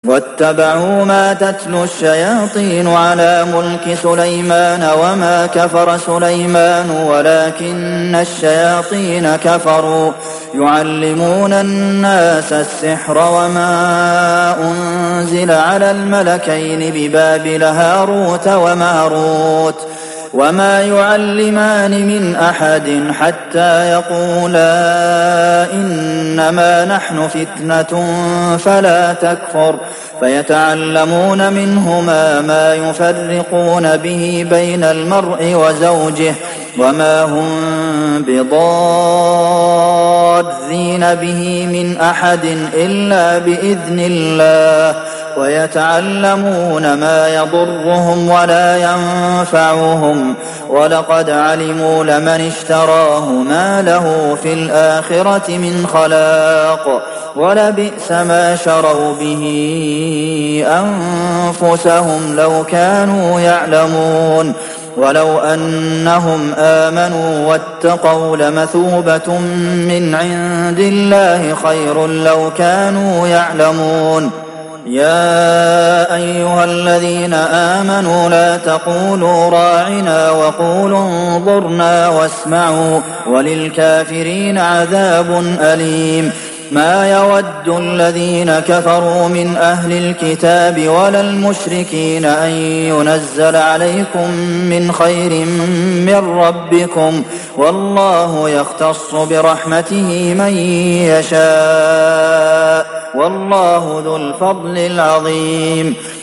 واتبعوا ما تتلو الشياطين على ملك سليمان وما كفر سليمان ولكن الشياطين كفروا يعلمون الناس السحر وما أنزل على الملكين ببابل هاروت وماروت وما يعلمان من أحد حتى يقولا إنما نحن فتنة فلا تكفر فيتعلمون منهما ما يفرقون به بين المرء وزوجه وما هم بضارين به من أحد إلا بإذن الله ويتعلمون ما يضرهم ولا ينفعهم ولقد علموا لمن اشتراه ما له في الآخرة من خلاق ولبئس ما شروا به أنفسهم لو كانوا يعلمون ولو أنهم آمنوا واتقوا لمثوبة من عند الله خير لو كانوا يعلمون يا أيها الذين آمنوا لا تقولوا راعنا وقولوا انظرنا واسمعوا وللكافرين عذاب أليم ما يود الذين كفروا من أهل الكتاب ولا المشركين أن ينزل عليكم من خير من ربكم والله يختص برحمته من يشاء والله ذو الفضل العظيم